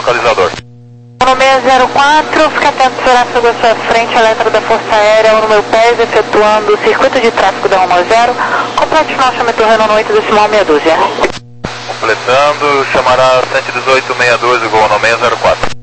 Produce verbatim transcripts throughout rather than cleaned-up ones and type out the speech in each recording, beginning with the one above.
localizador. uno seis zero quatro, fica atento ao tráfego da sua frente, alerta da Força Aérea, no meu pés, efetuando o circuito de tráfego da Rumo Zero. Complete o lançamento Renault oito decimal meia dúzia. Completando, chamará cento e dezoito meia dúzia, Gol no seis zero quatro.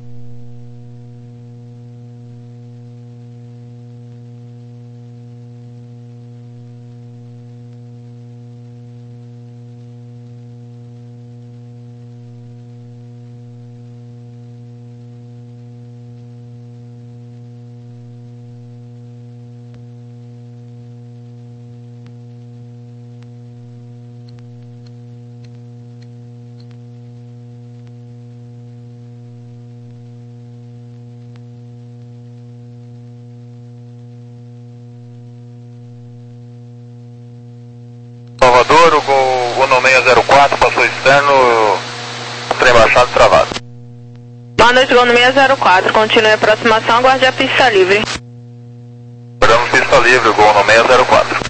Salvador, o Gol no seis zero quatro, passou externo, trem baixado travado. Boa noite, Gol no seis zero quatro, continue a aproximação, aguarde a pista livre. Esperamos pista livre, Gol no seis zero quatro.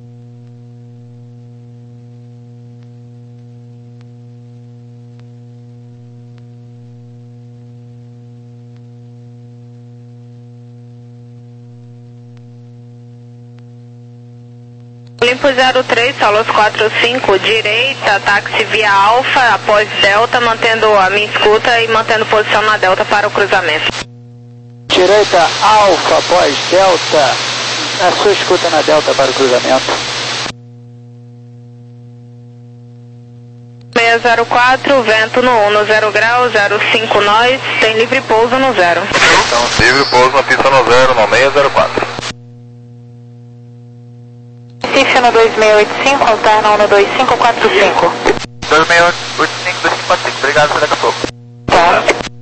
Limpo zero três, Solos quatro cinco, direita, táxi via Alfa, após Delta, mantendo a minha escuta e mantendo posição na Delta para o cruzamento. Direita, Alfa, após Delta, a sua escuta na Delta para o cruzamento. seis zero quatro, vento no um, no zero grau, zero cinco nós, tem livre pouso no zero. Então, livre pouso na pista no zero, no seis zero quatro. Recife no dois seis oito cinco, alterna no dois cinco quatro cinco. dois seis oito cinco, dois cinco quatro cinco, obrigado, até daqui a pouco. Tá.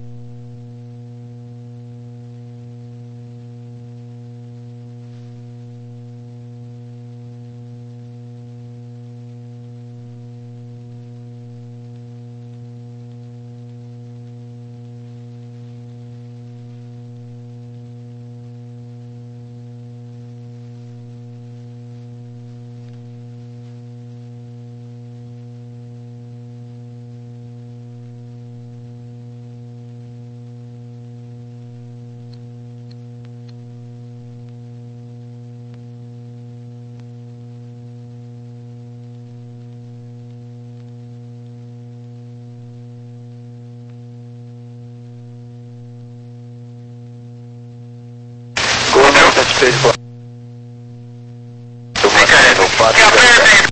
Satisfeito. Eu vou fazer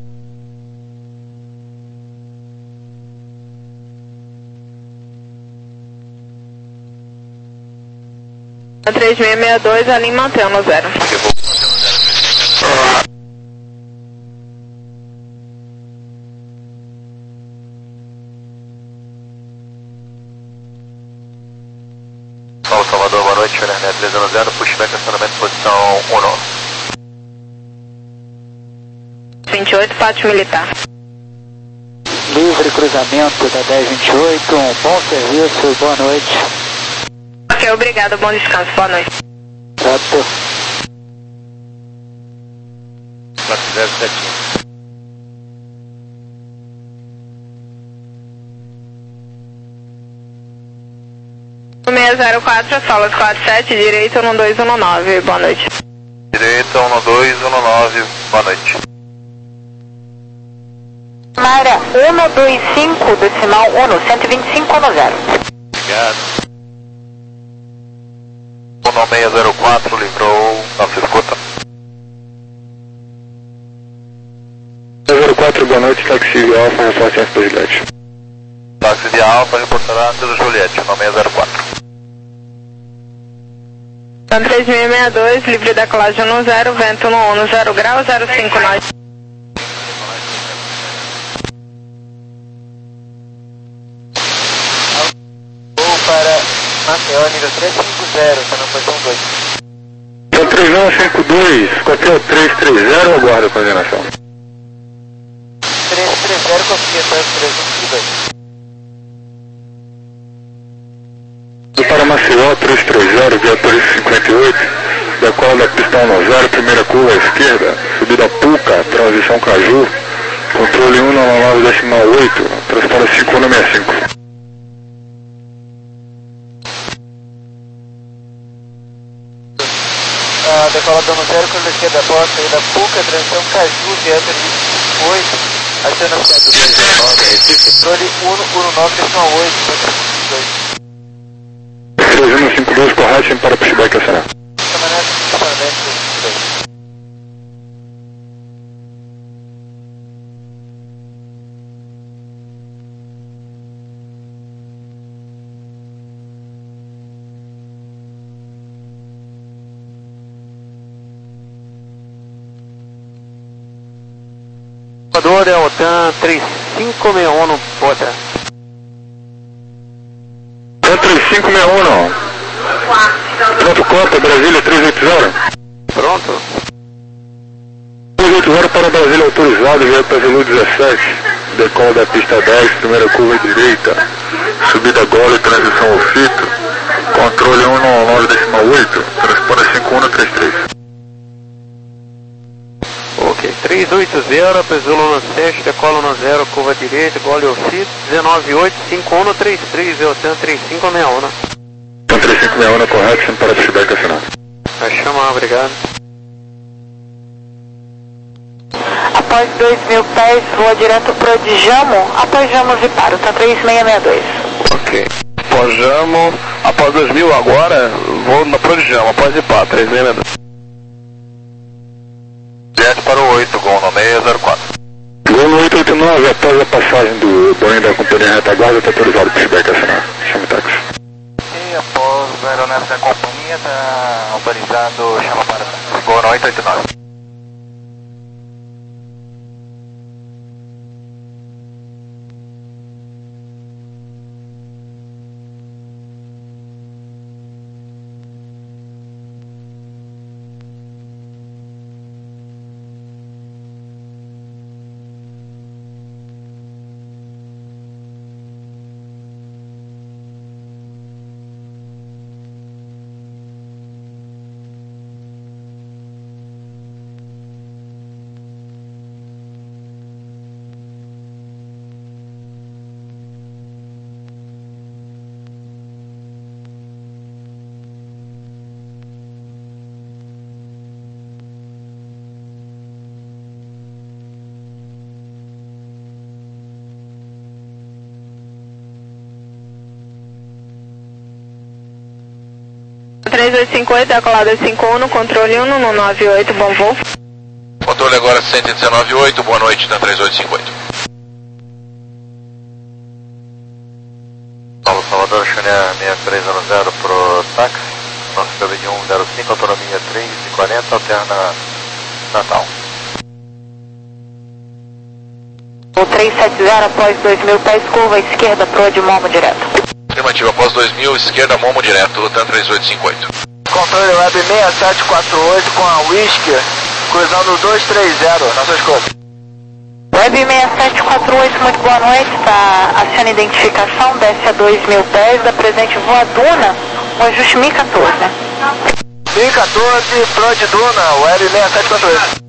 três seis seis dois, a linha mantém no zero. Paulo Salvador, boa noite, Fernando três zero zero, pushback, acionamento, posição um. vinte e oito, pátio militar. Livre cruzamento da dez vinte e oito, um bom serviço, boa noite. Ok, obrigado, bom descanso, boa noite. Certo. quatro zero sete um. seis zero quatro, Solos quatro sete, direita um dois um nove, boa noite. Direita um dois um nove, boa noite. Mara um dois cinco, decimal um, cento e vinte e cinco no zero. Obrigado. um seis zero quatro, livrou nossa escuta. seis zero quatro, boa noite, táxi de Alfa, reforço Alfa Juliette. Táxi de Alfa, reportará antes do Juliette, um seis zero quatro. três seis seis dois, livre da colagem no zero, vento no um, no zero grau, zero cinco nós. Vou para Maceió, nível três cinco zero, está na posição dois. Então três nove cinco dois, qualquer três três zero, aguarda a coordenação. três três zero, confia, três um cinco dois. Para Maceió, três três zero, viatura cinquenta e oito, decola da pista um zero, primeira curva à esquerda, subida Puca, transição Caju, controle um nove nove decimal oito, transpara cinco um seis cinco. Uh, decolador zero, curva esquerda após saída Puca, transição Caju, viatura de oito, aciona sete dois zero nove, Recife. Controle um um nove, decisão oito, três um cinco dois, correto, sempre para pushback acionar. Caminhonete, estacionamento dois. Equador é O T A N três cinco seis um, outra. três cinco seis um. Pronto, Copa, Brasília três oito zero. Pronto. três oito zero para Brasília autorizado, via P V L U dezessete. Decola da pista dez, primeira curva direita. Subida Gole, transição ao fito. Controle um nove decimal oito. Transponder cinco um três três. Ok, três oito zero, Pezulo no sete, decola no zero, curva direita, Gole ao fito. dezenove oito cinco um três três, é O T A N três cinco seis um. três cinco seis um, correto, sempre para pushback acionado. Vai chamar, obrigado. Após dois mil pés, voa direto pro Djamo, após Jamo e para, tá três seis seis dois. Ok. Após Jamo, após dois mil agora, vou na Prodjamo, após Ipá, três seis seis dois. Direto para o oito, Gol no seis zero quatro. Gol no oito oito nove, após a passagem do Boeing da companhia retaguarda, está autorizado o pushback acionado. Chama o táxi. E após a aeronave da companhia, está autorizado, chama para táxi. Gol no oito oito nove. três oito cinco oito, decolada cinco um, controle um no nove oito, bom voo. Controle agora cento e dezenove ponto oito, boa noite, na três oito cinco oito. Paulo Salvador, Xané seis três zero zero pro táxi, nosso P V um zero cinco, autonomia três e quarenta, alterna Natal. O três sete zero, após dois mil pés, curva esquerda pro de Momo direto. Afirmativo, após dois mil, esquerda, Momo direto, O T A N três oito cinco oito. Controle Web seis sete quatro oito com a Whisky, cruzando dois três zero, na sua escuta. Web seis sete quatro oito, muito boa noite, tá aciona identificação, desce a dois mil pés, da presente voa Duna, o ajuste M I quatorze. M I quatorze, Pro de Duna, Web seis sete quatro oito.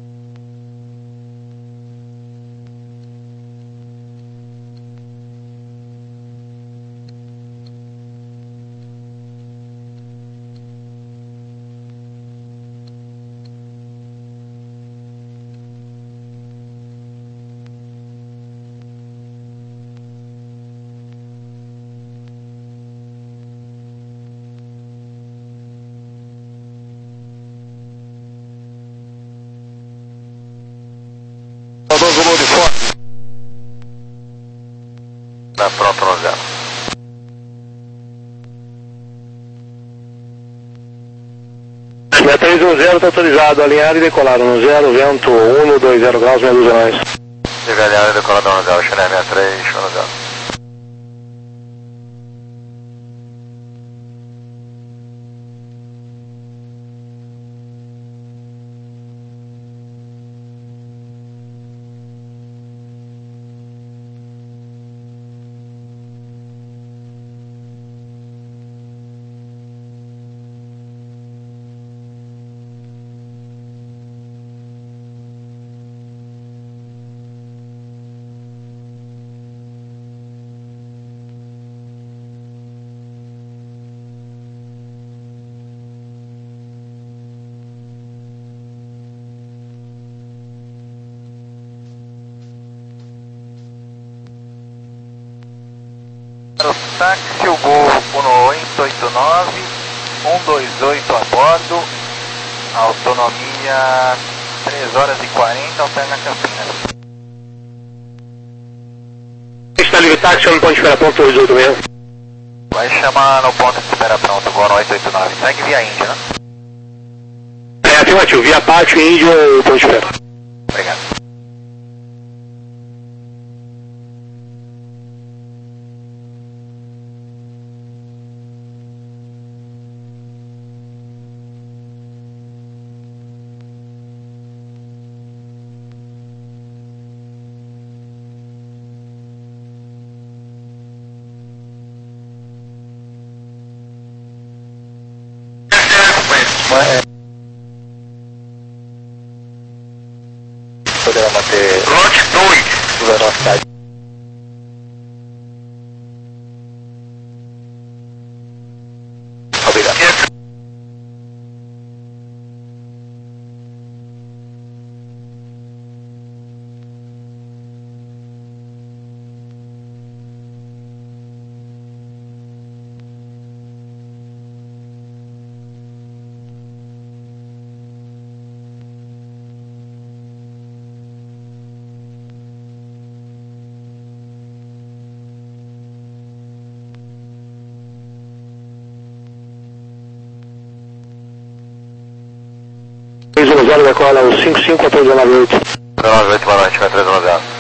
Tá pronto no zero. Na três um zero está autorizado, alinhado e decolado no zero, vento um dois zero graus, meia dúzia nós. Chega alinhado e decolador no zero, Xané seis três, show no zero. táxi, o Gol um oito oito nove, um dois oito a bordo, autonomia três horas e quarenta, alterna Campinas. Está livre táxi, no ponto de espera pronto dois oito seis. Vai chamar no ponto de espera pronto, Gol oito oito nove, segue via Índia, né? É afirmativo, via Pátio, Índia ou ponto de espera. Obrigado. Poderá manter Lote dois. a velocidade. Obrigado. três um zero, decola o cinco cinco, três nove oito. três nove oito, boa noite, vai três um zero.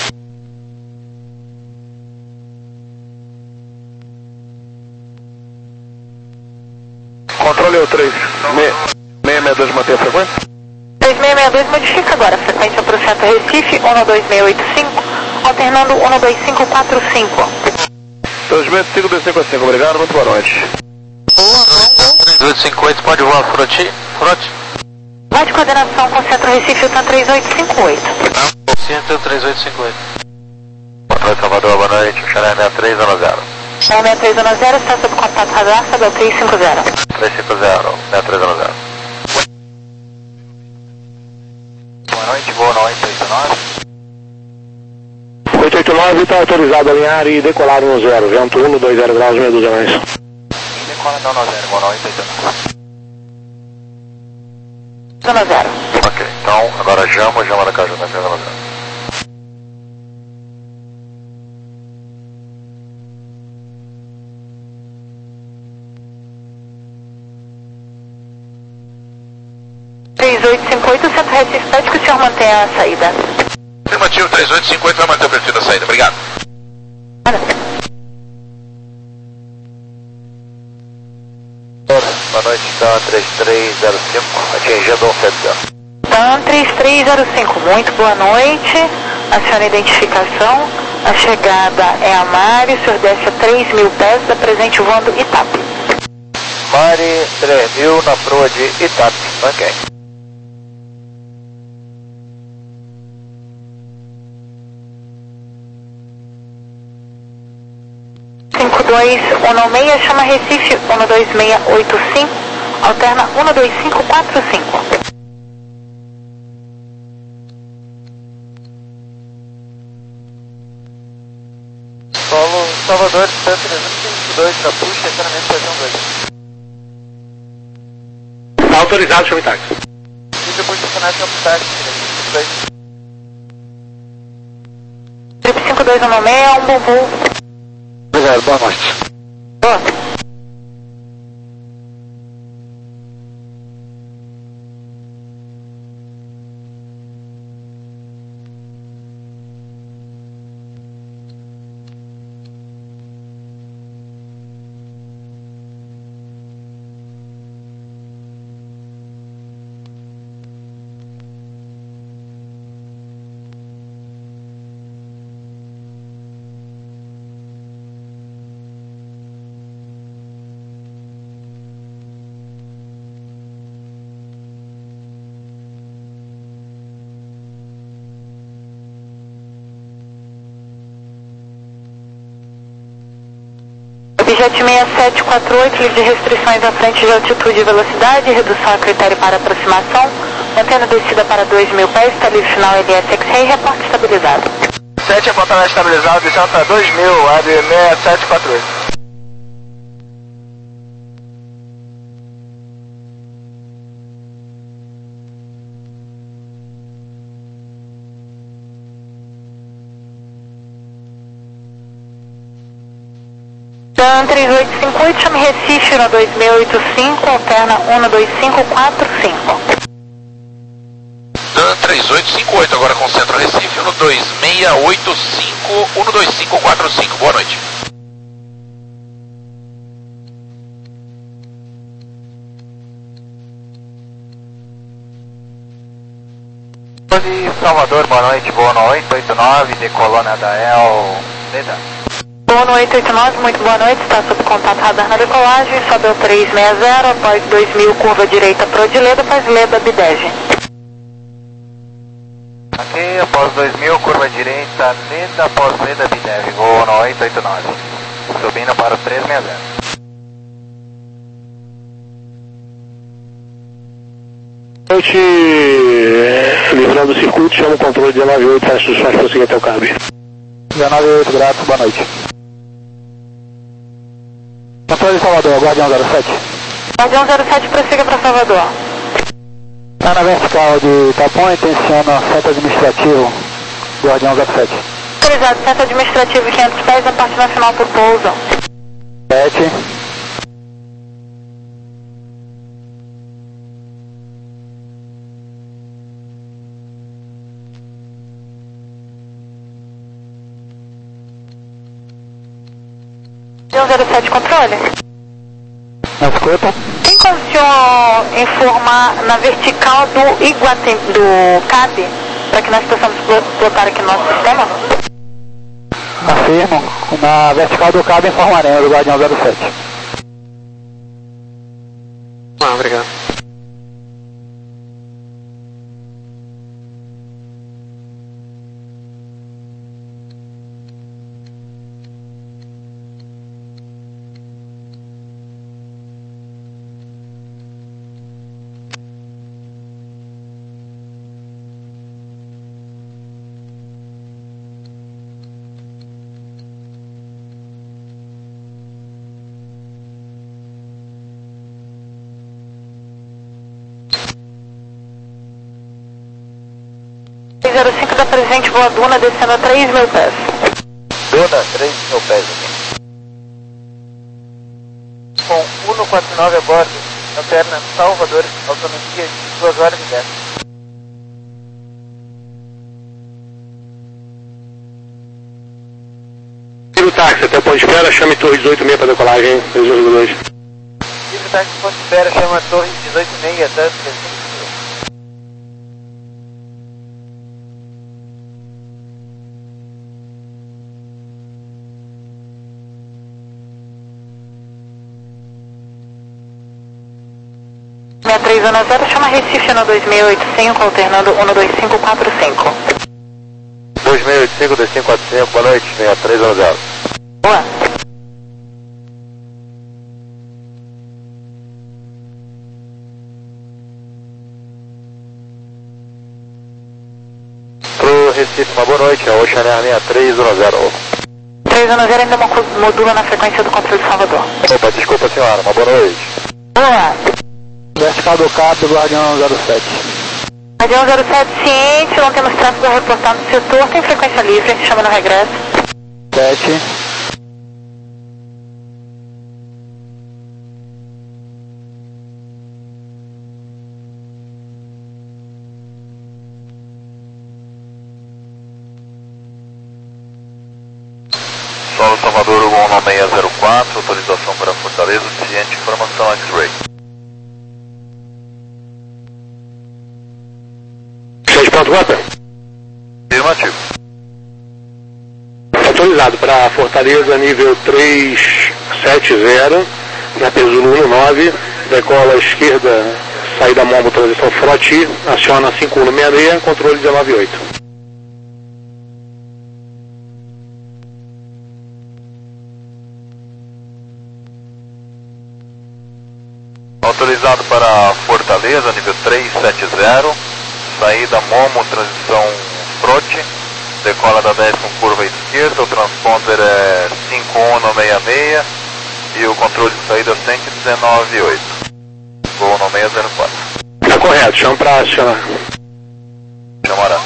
Controle o três seis seis dois, mantém a frequência? três seis seis dois modifica agora, frequência para o centro Recife, um dois seis oito cinco, alternando um dois cinco quatro cinco. Transmite cinco dois cinco cinco, obrigado, muito boa noite. três oito cinco oito, pode voar, frote? Frote? Vai de coordenação com o centro Recife, Hilton três oito cinco oito. Centro três oito cinco oito. Controle Salvador, boa noite, Xaré sessenta e três um zero. sessenta e três um zero, está sob contato radar, Sabel três cinco zero. três cinco zero, sessenta e três um zero. Boa noite, Gol oito oito nove. oito oito nove está autorizado a alinhar e decolar no zero, vento um, dois zero graus, meia dúzia mais. Decola não no zero, Gol oito oito nove. Zona zero. Ok, então agora Jama, Jama da Caju, na zero zero. três oito cinco oito, centro Recife, pede que o senhor mantenha a saída. Afirmativo, três oito cinco oito vai manter o perfil da saída, obrigado. Boa noite, Dan três três zero cinco, atingindo um sete zero. Dan três três zero cinco, muito boa noite. Aciona a identificação. A chegada é a Mari, o senhor desce a três mil pés, da presente voando Itape. Mari três mil na proa de Itape, ok. cinco dois um seis, chama Recife um dois seis oito cinco, alterna um dois cinco quatro cinco. Solo Salvador, distância trezentos e vinte e dois para puxa, estacionamento Pajão dois. Está autorizado, chame táxi. E depois estacionar com o táxi, Trip cinco dois um seis, um bom voo. Obrigado, boa noite. Boa. Jet seis sete quatro oito, livre de restrições à frente de altitude e velocidade, redução a critério para aproximação, mantendo descida para dois mil pés, está livre final L S X-Ray, reporte estabilizado. sete, apontamento estabilizado, visão para dois mil, abre seis sete quatro oito. Dan três oito cinco oito, chame Recife no dois seis oito cinco, alterna um dois cinco quatro cinco. Dan três oito cinco oito, agora concentra Recife no dois seis oito cinco, um dois cinco quatro cinco, boa noite. Salvador, boa noite, boa noite, oito nove, decolou na Dael, Leda. Boa noite, oito nove, muito boa noite, está sob contato radar na decolagem, sobe o três seis zero, após dois mil, curva direita para o de Leda, após Leda, Bidege. Ok, após dois mil, curva direita, Leda, após Leda, Bidege, boa noite, oito nove, subindo para o três seis zero. Noite, livrando o circuito, chama o controle de nove oito, faz instruções para seguir até o cabo. nove oito, grato, boa noite. Controle de Salvador, Guardião zero sete. Guardião zero sete, prossiga para Salvador. Está na vertical de Tapão, intenciona centro administrativo, Guardião zero sete. Autorizado, centro administrativo quinhentos pés, a parte nacional por pouso. sete. zero sete, controle. Na escuta. Tem como o senhor informar na vertical do Iguatem, do C A B, para que nós possamos plotar aqui no nosso sistema? Afirmo, na vertical do C A B informaremos do Guardião zero sete. Ah, obrigado. zero cinco da presente, boa Duna, descendo a três mil pés. Duna, três mil pés aqui. Com cento e quarenta e nove a bordo, alterna Salvador, autonomia de duas horas e dez. Tira o táxi até o ponto de espera, chame Torre dezoito e seis para decolagem, três oito dois. Tira o táxi ponto de espera, chama Torre dezoito e seis até trezentos. seis três um zero, chama Recife no dois seis oito cinco, alternando um dois cinco quatro cinco. dois seis oito cinco, dois cinco quatro cinco, boa noite, seis três um zero. Boa. Pro Recife, uma boa noite, é o Oceaner seis três um zero. três um zero ainda modula na frequência do controle de Salvador. Opa, desculpa senhora, uma boa noite. Boa. Vertical do C A B do Guardião zero sete. Guardião zero sete, ciente, não temos tráfego a reportar no setor, tem frequência livre, chama no regresso. sete. Solo Salvador um nove seis zero quatro, autorização para Fortaleza, ciente, informação X-Ray. sete ponto rota? Afirmativo. Autorizado para Fortaleza, nível três sete zero, na Pesulo nove, decola à esquerda, saída Mombo, transição Froti, aciona cinco um seis seis, controle dezenove oito. Autorizado para Fortaleza, nível três sete zero, saída Momo, transição Frote, decola da dez com curva esquerda, o transponder é cinco um no seis seis e o controle de saída cento e dezenove oito. Vou no seis zero quatro. Tá correto, chama pra acionar. Chamará.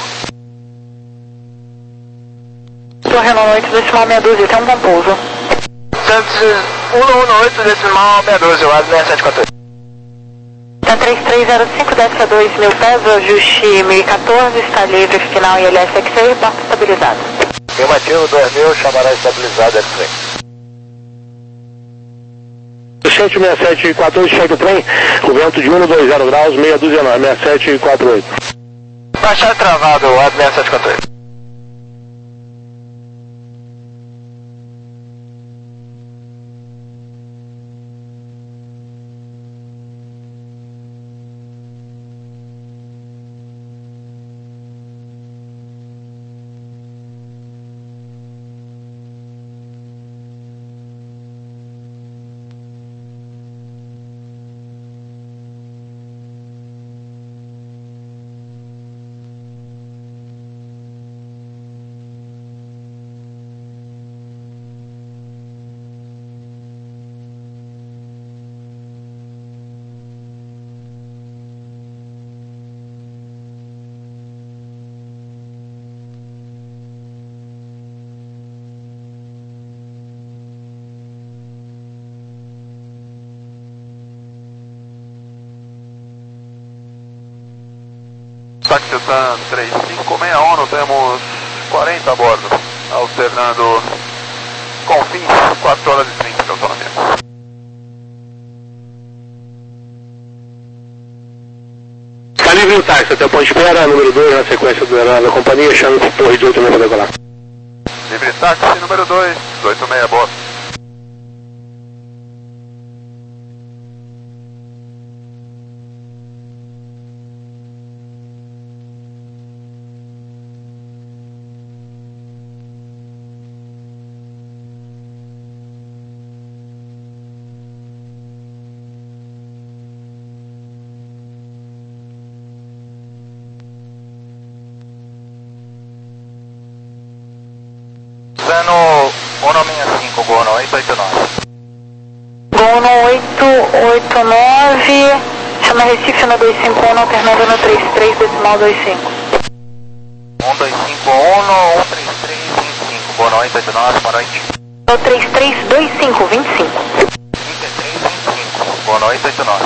Torre oito, decimal meia dúzia, tem um bom pouso. Santos um um oito, decimal meia dúzia, o A D sete quatro oito. Tá três três zero cinco, desce a dois mil pés, o ajuste mil e quatorze, está livre, final I L S X-Ray, porta estabilizada. Afirmativo, dois mil, chamará estabilizado X-Ray. sete seis sete quatro oito, check o trem, o vento de um dois zero graus, meia dúzia nove, seis sete quatro oito. Baixar travado, o A D seis sete quatro oito. Taxitan três cinco seis um, temos quarenta a bordo, alternando Confins, quatro horas e trinta de autonomia. Tá livre o táxi, até o ponto de espera, número dois na sequência da, da companhia, chama para torre de oito seis para decolar. Livre táxi número dois, oito seis a bordo. Zano um seis cinco, Gol oito oito nove. Gol oito oito nove, chama Recife no dois cinco um, alternando no três três, decimal vinte e cinco. um dois cinco um, um três três vinte e cinco, Gol oito oito nove, boa noite. No três três dois cinco, vinte e cinco. trinta e três vinte e cinco, Gol oito oito nove.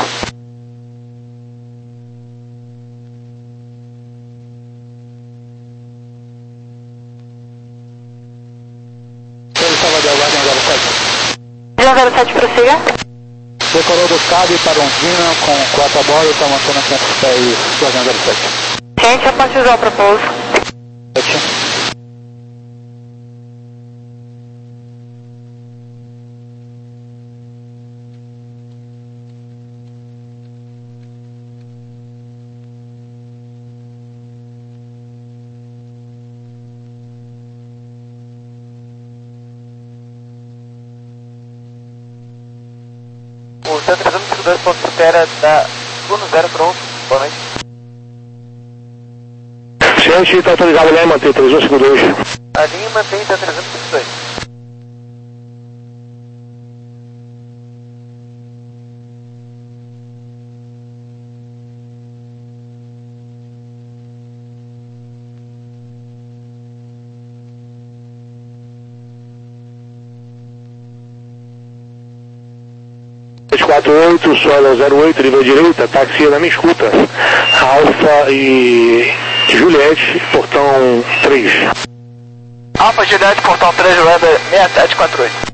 zero sete, prossiga. Decorou do Cabo para Londrina com quatro a bordo, está mantendo quinhentos pés, zero sete. Gente, eu posso usar para pouso. O cento trezentos e cinquenta e dois ponto de espera da Uno Zero pronto, boa noite. Ciente, está autorizado a manter três um cinco dois. A linha mantém cento trezentos e cinquenta e dois. quatro oito, solo zero oito, nível direita, táxi na minha escuta. Alfa e Juliette, portão três. Alfa Juliette, portão três, Weber seis sete quatro oito.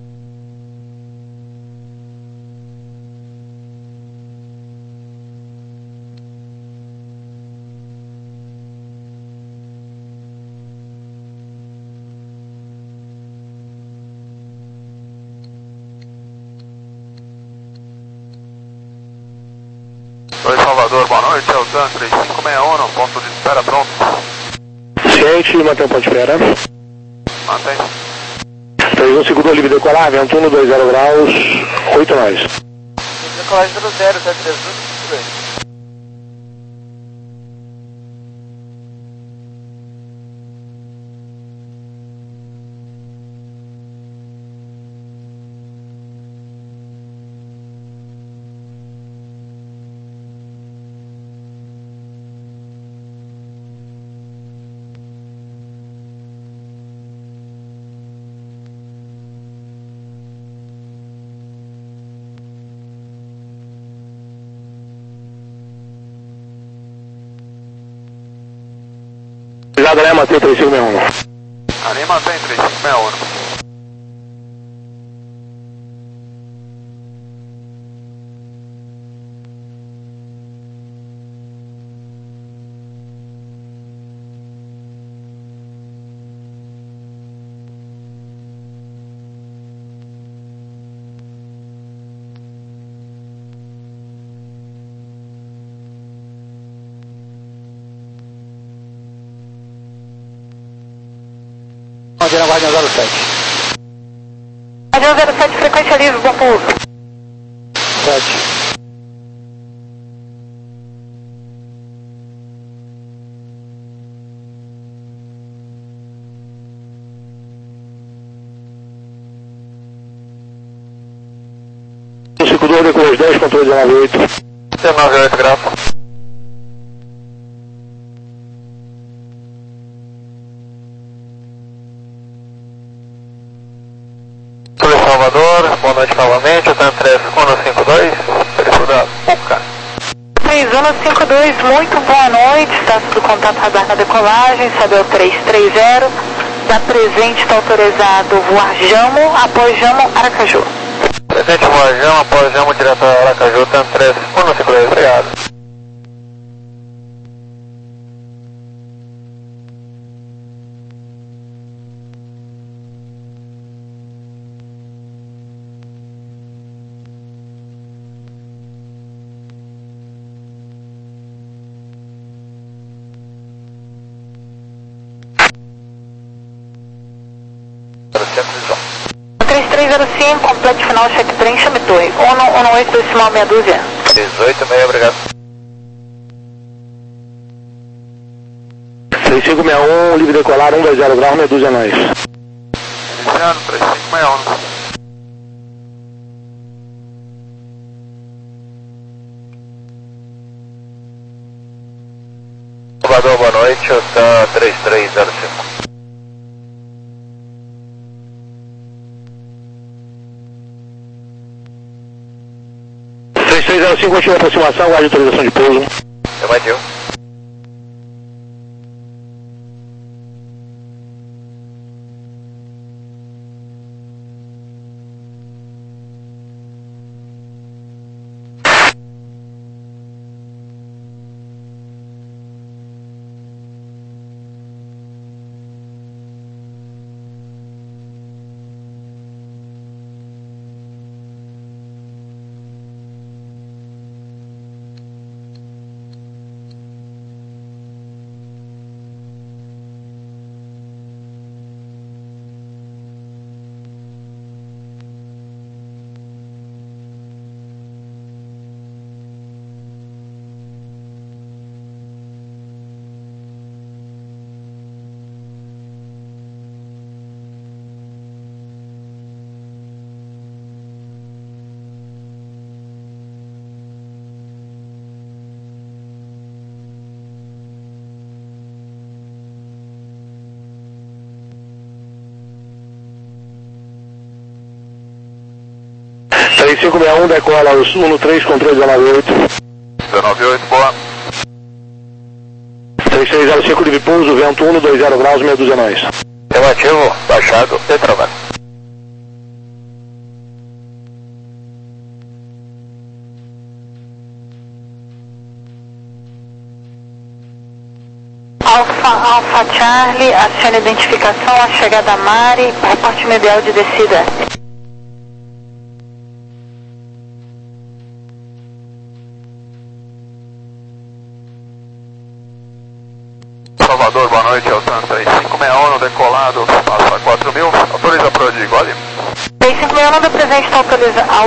Oi Salvador, boa noite, é o Tan três cinco seis um, ponto de espera pronto. Ciente, mantém o ponto de espera. Mantém. três um cinco dois, livre decolar, vento um dois zero graus, oito nós. Decolagem zero zero, zero três um cinco dois. Obrigado, né, mantém três cinco seis um. Ali mantém três cinco seis um. Madeira Guardião zero sete. Guardião zero sete, frequência livre, bom pouso. sete. cinco dois, decolar dez, controle dezenove oito. dezenove oito, grafo. Salvador, boa noite novamente, eu estou entre um cinco dois, período da Puca. três um cinco dois, muito boa noite, status do contato radar na decolagem, Sabel três três zero, da presente está autorizado voar Jamo, após Jamo, Aracaju. Presente voar Jamo, após Jamo, direto a Aracaju, estou entre um cinco dois, obrigado. três três zero cinco, complete final, check train, chame torre. um oito decimal meia dúzia. dezoito e meio, obrigado. três cinco seis um, livre decolar, um dois zero graus, meia dúzia nós. Iniciando, três cinco seis um. Salvador, boa noite, eu estou três três zero cinco. três três zero cinco, continua a aproximação, guarde autorização de pouso. Eu bati. três cinco seis um, decola o sul no três, controle dezenove oito. dezenove oito, boa. três três zero cinco, livre pouso, vento um dois zero graus, meia dúzia nós. Relativo, baixado e travando. Alfa, Alfa Charlie, acione identificação, a chegada a Mari, reporte medial de descida. Salvador, boa noite, Altan três cinco seis um, decolado, passa quatro mil, autoriza para o Digo, olha. três cinco seis um, da presente está autorizado.